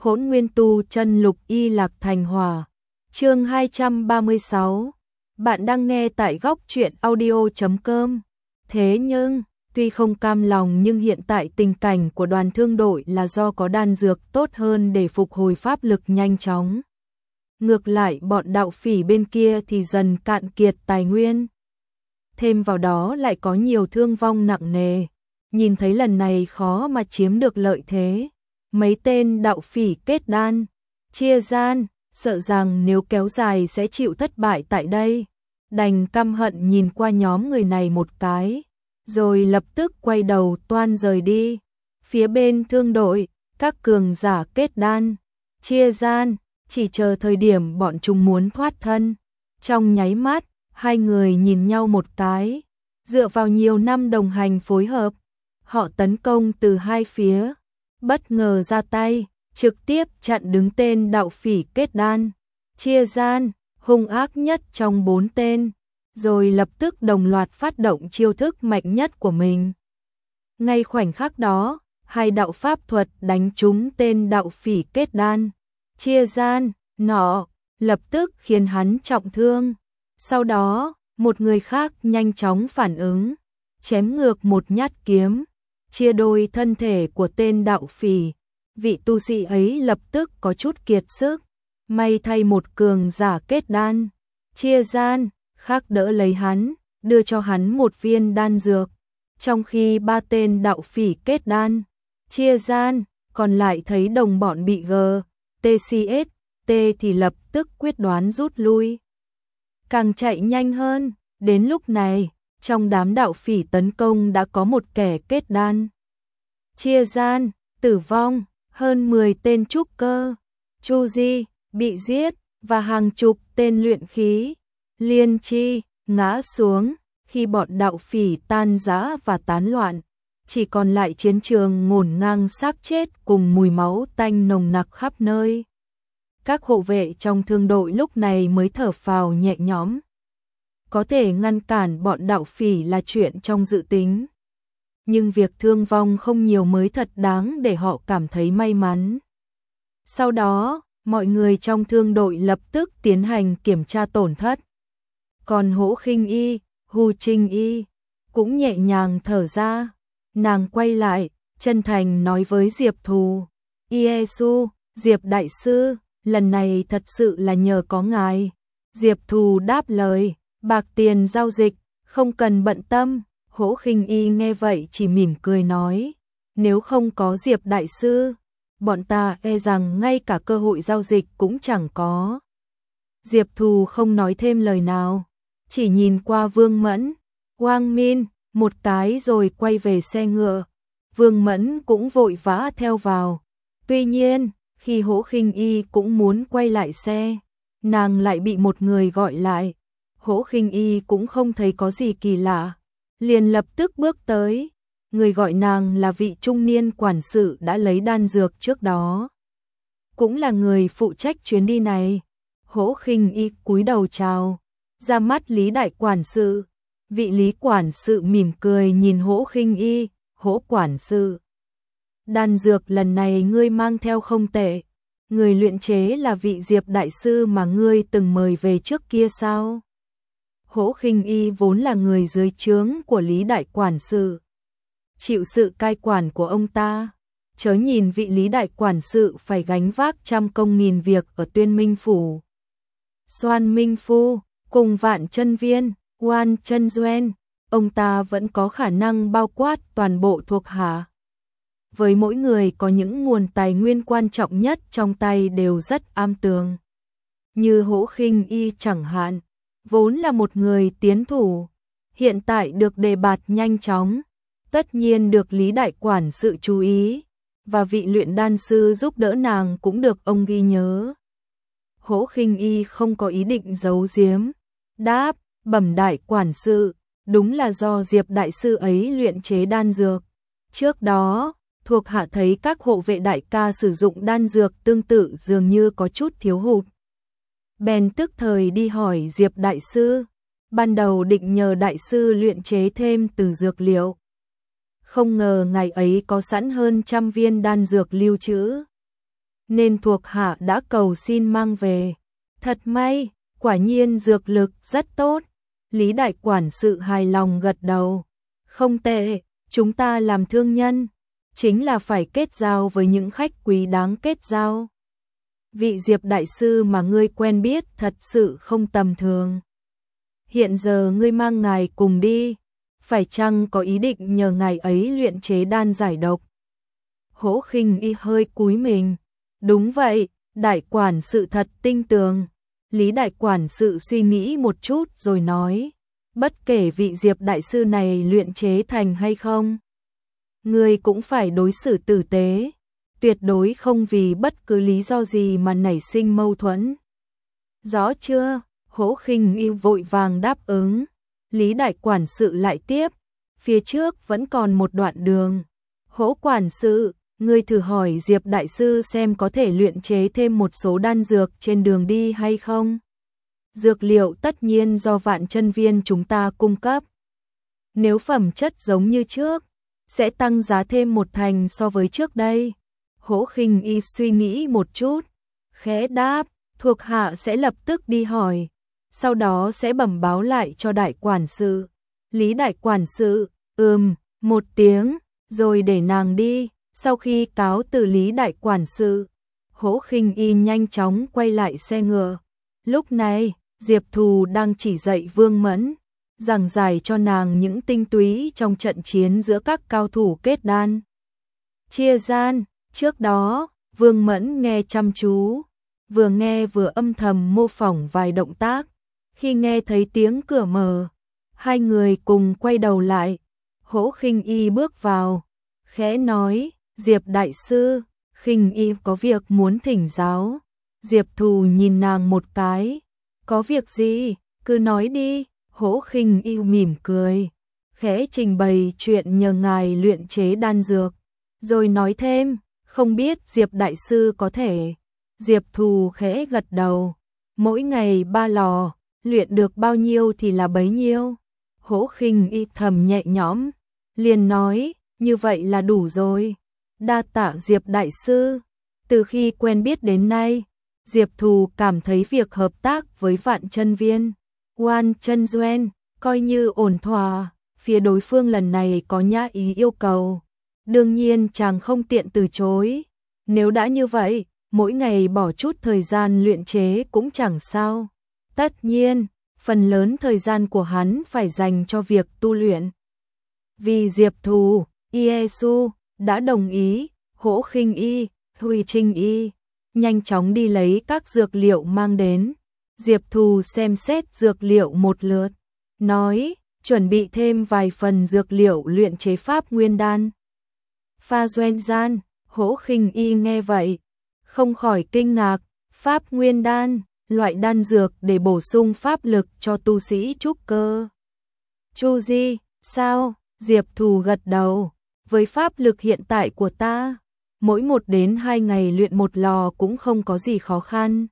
Hỗn Nguyên Tu Chân Lục Y Lạc Thành Hỏa. Chương 236. Bạn đang nghe tại góc truyện audio.com. Thế nhưng, tuy không cam lòng nhưng hiện tại tình cảnh của đoàn thương đội là do có đan dược tốt hơn để phục hồi pháp lực nhanh chóng. Ngược lại bọn đạo phỉ bên kia thì dần cạn kiệt tài nguyên. Thêm vào đó lại có nhiều thương vong nặng nề. Nhìn thấy lần này khó mà chiếm được lợi thế. Mấy tên đạo phỉ kết đan, chia gian, sợ rằng nếu kéo dài sẽ chịu thất bại tại đây. Đành căm hận nhìn qua nhóm người này một cái, rồi lập tức quay đầu toan rời đi. Phía bên thương đội, các cường giả kết đan, chia gian, chỉ chờ thời điểm bọn chúng muốn thoát thân. Trong nháy mắt, hai người nhìn nhau một cái, dựa vào nhiều năm đồng hành phối hợp, họ tấn công từ hai phía, bất ngờ ra tay, trực tiếp chặn đứng tên đạo phỉ kết đan, chia gian, hung ác nhất trong 4 tên, rồi lập tức đồng loạt phát động chiêu thức mạnh nhất của mình. Ngay khoảnh khắc đó, hai đạo pháp thuật đánh trúng tên đạo phỉ kết đan, chia gian, nọ, lập tức khiến hắn trọng thương. Sau đó, một người khác nhanh chóng phản ứng, chém ngược một nhát kiếm, chia đôi thân thể của tên đạo phỉ. Vị tu sĩ ấy lập tức có chút kiệt sức, may thay một cường giả kết đan, chia gian, khác đỡ lấy hắn, đưa cho hắn một viên đan dược. Trong khi ba tên đạo phỉ kết đan, chia gian, còn lại thấy đồng bọn bị TCS, thì lập tức quyết đoán rút lui. Càng chạy nhanh hơn, đến lúc này, trong đám đạo phỉ tấn công đã có một kẻ kết đan, chia gian, tử vong, hơn 10 tên trúc cơ, chu di, bị giết, và hàng chục tên luyện khí, liên chi, ngã xuống, khi bọn đạo phỉ tan rã và tán loạn, chỉ còn lại chiến trường ngổn ngang xác chết cùng mùi máu tanh nồng nặc khắp nơi. Các hộ vệ trong thương đội lúc này mới thở phào nhẹ nhõm. Có thể ngăn cản bọn đạo phỉ là chuyện trong dự tính. Nhưng việc thương vong không nhiều mới thật đáng để họ cảm thấy may mắn. Sau đó, mọi người trong thương đội lập tức tiến hành kiểm tra tổn thất. Còn Hỗ Khinh Y, Hu Trinh Y cũng nhẹ nhàng thở ra. Nàng quay lại, chân thành nói với Diệp Thù, Iesu, Diệp Đại Sư, lần này thật sự là nhờ có ngài. Diệp Thù đáp lời, bạc tiền giao dịch, không cần bận tâm. Hỗ Khinh Y nghe vậy chỉ mỉm cười nói, nếu không có Diệp Đại Sư, bọn ta e rằng ngay cả cơ hội giao dịch cũng chẳng có. Diệp Thù không nói thêm lời nào, chỉ nhìn qua Vương Mẫn, Quang Min một cái rồi quay về xe ngựa. Vương Mẫn cũng vội vã theo vào. Tuy nhiên, khi Hỗ Khinh Y cũng muốn quay lại xe, nàng lại bị một người gọi lại. Hỗ Khinh Y cũng không thấy có gì kỳ lạ, liền lập tức bước tới. Người gọi nàng là vị trung niên quản sự đã lấy đan dược trước đó, cũng là người phụ trách chuyến đi này. Hỗ Khinh Y cúi đầu chào, ra mắt Lý đại quản sự. Vị Lý quản sự mỉm cười nhìn Hỗ Khinh Y, Hỗ quản sự, đan dược lần này ngươi mang theo không tệ. Người luyện chế là vị Diệp Đại Sư mà ngươi từng mời về trước kia sao? Hỗ Khinh Y vốn là người dưới trướng của Lý đại quản sự, chịu sự cai quản của ông ta. Chớ nhìn vị Lý đại quản sự phải gánh vác trăm công nghìn việc ở Tuyên Minh phủ, Xoan Minh Phu, cùng Vạn Chân Viên, Quan Chân Duyên, ông ta vẫn có khả năng bao quát toàn bộ thuộc hạ. Với mỗi người có những nguồn tài nguyên quan trọng nhất trong tay đều rất am tường. Như Hỗ Khinh Y chẳng hạn, vốn là một người tiến thủ, hiện tại được đề bạt nhanh chóng, tất nhiên được Lý đại quản sự chú ý, và vị luyện đan sư giúp đỡ nàng cũng được ông ghi nhớ. Hỗ Khinh Y không có ý định giấu giếm, đáp, bẩm đại quản sự, đúng là do Diệp Đại Sư ấy luyện chế đan dược. Trước đó, thuộc hạ thấy các hộ vệ đại ca sử dụng đan dược tương tự dường như có chút thiếu hụt. Bèn tức thời đi hỏi Diệp Đại Sư, ban đầu định nhờ Đại Sư luyện chế thêm từ dược liệu. Không ngờ ngày ấy có sẵn hơn 100 viên đan dược lưu trữ. nên thuộc hạ đã cầu xin mang về. Thật may, quả nhiên dược lực rất tốt. Lý đại quản sự hài lòng gật đầu. Không tệ, chúng ta làm thương nhân, chính là phải kết giao với những khách quý đáng kết giao. Vị Diệp đại sư mà ngươi quen biết thật sự không tầm thường. Hiện giờ ngươi mang ngài cùng đi, phải chăng có ý định nhờ ngài ấy luyện chế đan giải độc? Hỗ Khinh Y hơi cúi mình. Đúng vậy, đại quản sự thật tinh tường. Lý đại quản sự suy nghĩ một chút rồi nói, bất kể vị Diệp đại sư này luyện chế thành hay không, ngươi cũng phải đối xử tử tế, tuyệt đối không vì bất cứ lý do gì mà nảy sinh mâu thuẫn. Rõ chưa? Hỗ Khinh Y vội vàng đáp ứng. Lý đại quản sự lại tiếp, phía trước vẫn còn một đoạn đường. Hỗ quản sự, ngươi thử hỏi Diệp đại sư xem có thể luyện chế thêm một số đan dược trên đường đi hay không? Dược liệu tất nhiên do Vạn Chân Viên chúng ta cung cấp. Nếu phẩm chất giống như trước, sẽ tăng giá thêm 1/10 so với trước đây. Hỗ Khinh Y suy nghĩ một chút, khẽ đáp, thuộc hạ sẽ lập tức đi hỏi, sau đó sẽ bẩm báo lại cho đại quản sự. Lý đại quản sự, một tiếng, rồi để nàng đi. Sau khi cáo từ Lý đại quản sự, Hỗ Khinh Y nhanh chóng quay lại xe ngựa. Lúc này, Diệp Thù đang chỉ dạy Vương Mẫn, giảng giải cho nàng những tinh túy trong trận chiến giữa các cao thủ kết đan. Chia gian, trước đó, Vương Mẫn nghe chăm chú, vừa nghe vừa âm thầm mô phỏng vài động tác. Khi nghe thấy tiếng cửa mở, hai người cùng quay đầu lại. Hỗ Khinh Y bước vào, khẽ nói, Diệp đại sư, Khinh Y có việc muốn thỉnh giáo. Diệp Thù nhìn nàng một cái, có việc gì, cứ nói đi. Hỗ Khinh Y mỉm cười, khẽ trình bày chuyện nhờ ngài luyện chế đan dược, rồi nói thêm, không biết Diệp đại sư có thể. Diệp Thù khẽ gật đầu, mỗi ngày 3 lò, luyện được bao nhiêu thì là bấy nhiêu. Hỗ Khinh Y thầm nhẹ nhõm, liền nói, như vậy là đủ rồi. Đa tạ Diệp đại sư. Từ khi quen biết đến nay, Diệp Thù cảm thấy việc hợp tác với Vạn Chân Viên, Quan Chân Duyên, coi như ổn thỏa. Phía đối phương lần này có nhã ý yêu cầu, đương nhiên chàng không tiện từ chối. Nếu đã như vậy, mỗi ngày bỏ chút thời gian luyện chế cũng chẳng sao. Tất nhiên, phần lớn thời gian của hắn phải dành cho việc tu luyện. Vì Diệp Thù, Iesu đã đồng ý. Hỗ Khinh Y, Thùy Trinh Y nhanh chóng đi lấy các dược liệu mang đến. Diệp Thù xem xét dược liệu một lượt, nói, chuẩn bị thêm vài phần dược liệu luyện chế pháp nguyên đan. Pha Doen Gian, Hỗ Khinh Y nghe vậy, không khỏi kinh ngạc. Pháp nguyên đan, loại đan dược để bổ sung pháp lực cho tu sĩ trúc cơ. Chu Di, sao? Diệp Thù gật đầu, với pháp lực hiện tại của ta, mỗi 1 đến 2 ngày luyện một lò cũng không có gì khó khăn.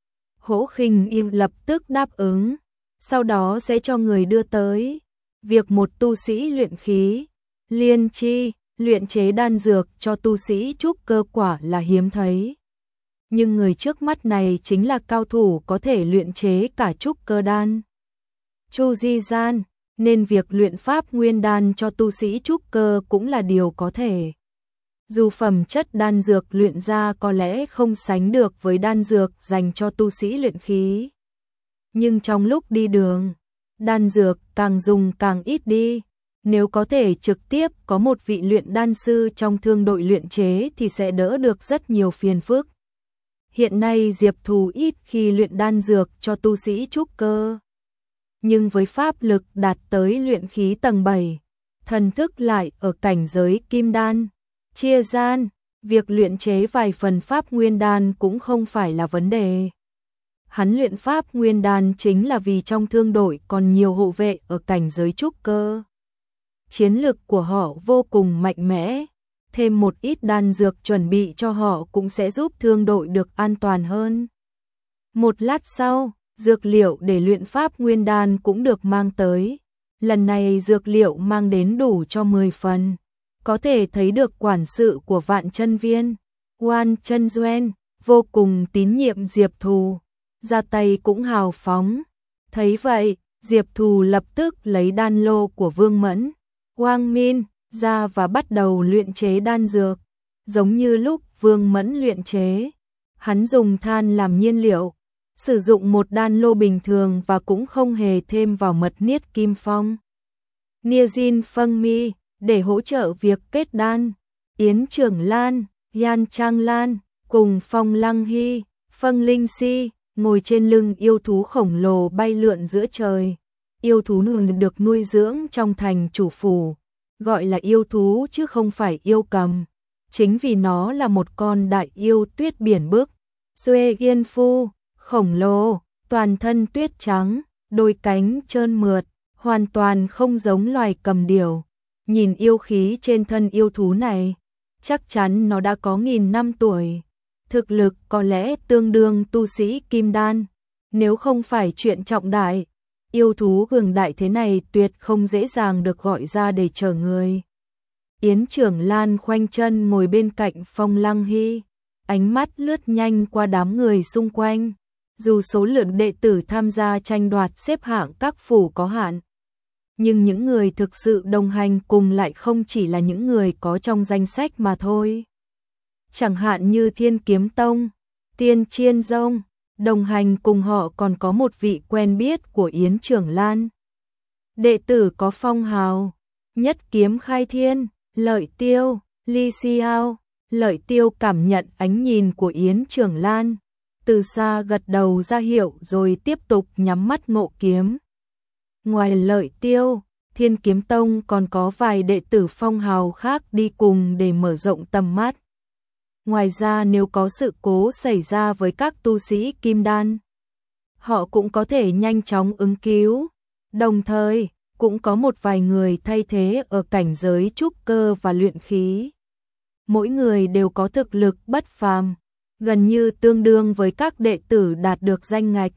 Hỗ Khinh Y lập tức đáp ứng, sau đó sẽ cho người đưa tới. Việc một tu sĩ luyện khí, liên chi, luyện chế đan dược cho tu sĩ trúc cơ quả là hiếm thấy. Nhưng người trước mắt này chính là cao thủ có thể luyện chế cả trúc cơ đan. Chu Di Gian, nên việc luyện pháp nguyên đan cho tu sĩ trúc cơ cũng là điều có thể. Dù phẩm chất đan dược luyện ra có lẽ không sánh được với đan dược dành cho tu sĩ luyện khí, nhưng trong lúc đi đường, đan dược càng dùng càng ít đi. Nếu có thể trực tiếp có một vị luyện đan sư trong thương đội luyện chế thì sẽ đỡ được rất nhiều phiền phức. Hiện nay Diệp Thù ít khi luyện đan dược cho tu sĩ trúc cơ, nhưng với pháp lực đạt tới luyện khí tầng 7, thần thức lại ở cảnh giới kim đan, chia gian, việc luyện chế vài phần pháp nguyên đan cũng không phải là vấn đề. Hắn luyện pháp nguyên đan chính là vì trong thương đội còn nhiều hộ vệ ở cảnh giới trúc cơ. Chiến lực của họ vô cùng mạnh mẽ, thêm một ít đan dược chuẩn bị cho họ cũng sẽ giúp thương đội được an toàn hơn. Một lát sau, dược liệu để luyện pháp nguyên đan cũng được mang tới. Lần này dược liệu mang đến đủ cho 10 phần. Có thể thấy được quản sự của Vạn Chân Viên, Quan Chân Duyên, vô cùng tín nhiệm Diệp Thù, ra tay cũng hào phóng. Thấy vậy, Diệp Thù lập tức lấy đan lô của Vương Mẫn, Quang Min ra và bắt đầu luyện chế đan dược. Giống như lúc Vương Mẫn luyện chế, hắn dùng than làm nhiên liệu, sử dụng một đan lô bình thường và cũng không hề thêm vào mật niết kim phong, Niacin Phân Mi để hỗ trợ việc kết đan. Yến Trưởng Lan, Yan Trang Lan cùng Phong Lăng Hy, Phân Linh Si ngồi trên lưng yêu thú khổng lồ bay lượn giữa trời. Yêu thú được nuôi dưỡng trong thành chủ phủ, gọi là yêu thú chứ không phải yêu cầm. Chính vì nó là một con đại yêu tuyết biển bức, Xuê Yên Phu, khổng lồ, toàn thân tuyết trắng, đôi cánh trơn mượt, hoàn toàn không giống loài cầm điểu. Nhìn yêu khí trên thân yêu thú này, chắc chắn nó đã có 1000 năm tuổi. Thực lực có lẽ tương đương tu sĩ kim đan. Nếu không phải chuyện trọng đại, yêu thú cường đại thế này tuyệt không dễ dàng được gọi ra để chờ người. Yến Trưởng Lan khoanh chân ngồi bên cạnh Phong Lăng Hy, ánh mắt lướt nhanh qua đám người xung quanh. Dù số lượng đệ tử tham gia tranh đoạt xếp hạng các phủ có hạn, nhưng những người thực sự đồng hành cùng lại không chỉ là những người có trong danh sách mà thôi. Chẳng hạn như Thiên Kiếm Tông, Tiên Chiên Dông, đồng hành cùng họ còn có một vị quen biết của Yến Trưởng Lan. Đệ tử có phong hào, Nhất Kiếm Khai Thiên, Lợi Tiêu, Ly Xiao. Lợi Tiêu cảm nhận ánh nhìn của Yến Trưởng Lan, từ xa gật đầu ra hiệu rồi tiếp tục nhắm mắt ngộ kiếm. Ngoài Lợi Tiêu, Thiên Kiếm Tông còn có vài đệ tử phong hào khác đi cùng để mở rộng tầm mắt. Ngoài ra nếu có sự cố xảy ra với các tu sĩ kim đan, họ cũng có thể nhanh chóng ứng cứu. Đồng thời, cũng có một vài người thay thế ở cảnh giới trúc cơ và luyện khí. Mỗi người đều có thực lực bất phàm, gần như tương đương với các đệ tử đạt được danh ngạch.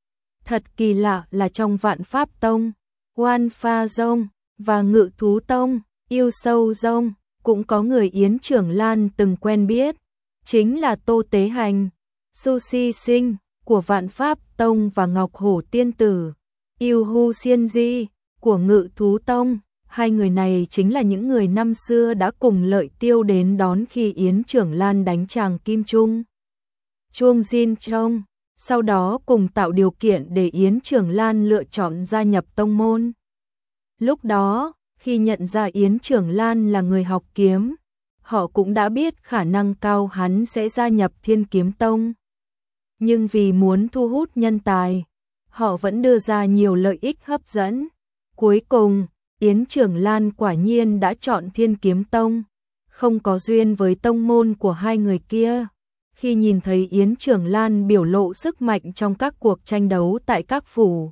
Thật kỳ lạ là trong Vạn Pháp Tông, Oan Pha Dông và Ngự Thú Tông, Yêu Sâu Dông cũng có người Yến Trưởng Lan từng quen biết, chính là Tô Tế Hành, Sushi Sinh của Vạn Pháp Tông và Ngọc Hổ Tiên Tử, Yêu Hu Xiên Di của Ngự Thú Tông. Hai người này chính là những người năm xưa đã cùng Lợi Tiêu đến đón khi Yến Trưởng Lan đánh chàng Kim Trung, Chuông Jin Trông, sau đó cùng tạo điều kiện để Yến Trưởng Lan lựa chọn gia nhập tông môn. Lúc đó, khi nhận ra Yến Trưởng Lan là người học kiếm, họ cũng đã biết khả năng cao hắn sẽ gia nhập Thiên Kiếm Tông. Nhưng vì muốn thu hút nhân tài, họ vẫn đưa ra nhiều lợi ích hấp dẫn. Cuối cùng, Yến Trưởng Lan quả nhiên đã chọn Thiên Kiếm Tông, không có duyên với tông môn của hai người kia. Khi nhìn thấy Yến Trưởng Lan biểu lộ sức mạnh trong các cuộc tranh đấu tại các phủ,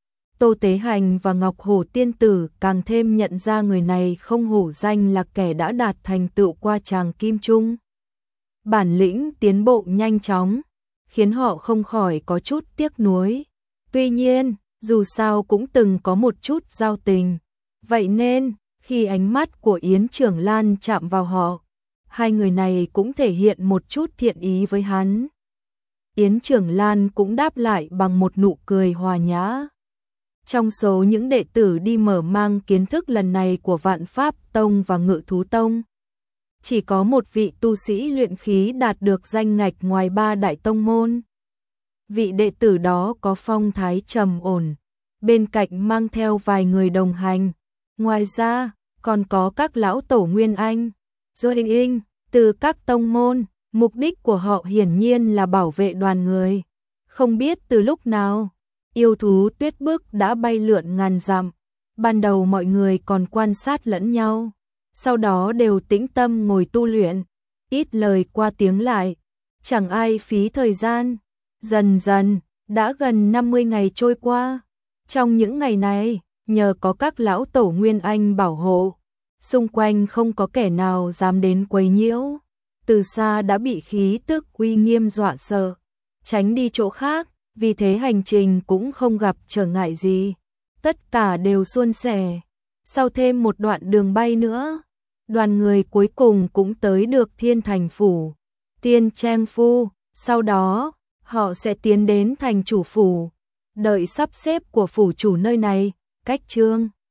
Tô Tế Hành và Ngọc Hổ Tiên Tử càng thêm nhận ra người này không hổ danh là kẻ đã đạt thành tựu qua chàng Kim Trung. Bản lĩnh tiến bộ nhanh chóng, khiến họ không khỏi có chút tiếc nuối. Tuy nhiên, dù sao cũng từng có một chút giao tình. Vậy nên, khi ánh mắt của Yến Trưởng Lan chạm vào họ, hai người này cũng thể hiện một chút thiện ý với hắn. Yến Trưởng Lan cũng đáp lại bằng một nụ cười hòa nhã. Trong số những đệ tử đi mở mang kiến thức lần này của Vạn Pháp Tông và Ngự Thú Tông, chỉ có một vị tu sĩ luyện khí đạt được danh ngạch ngoài 3 đại tông môn. Vị đệ tử đó có phong thái trầm ổn, bên cạnh mang theo vài người đồng hành. Ngoài ra, còn có các lão tổ Nguyên Anh, Dô Hình Inh, từ các tông môn. Mục đích của họ hiển nhiên là bảo vệ đoàn người. Không biết từ lúc nào, yêu thú tuyết bức đã bay lượn ngàn dặm. Ban đầu mọi người còn quan sát lẫn nhau, sau đó đều tĩnh tâm ngồi tu luyện, ít lời qua tiếng lại, chẳng ai phí thời gian. Dần dần, đã gần 50 ngày trôi qua. Trong những ngày này, nhờ có các lão tổ Nguyên Anh bảo hộ, xung quanh không có kẻ nào dám đến quấy nhiễu. Từ xa đã bị khí tức uy nghiêm dọa sợ, tránh đi chỗ khác, vì thế hành trình cũng không gặp trở ngại gì. Tất cả đều suôn sẻ. Sau thêm một đoạn đường bay nữa, đoàn người cuối cùng cũng tới được Thiên Thành Phủ, Tiên Trang Phu, Sau đó, họ sẽ tiến đến thành chủ phủ, đợi sắp xếp của phủ chủ nơi này, cách Trương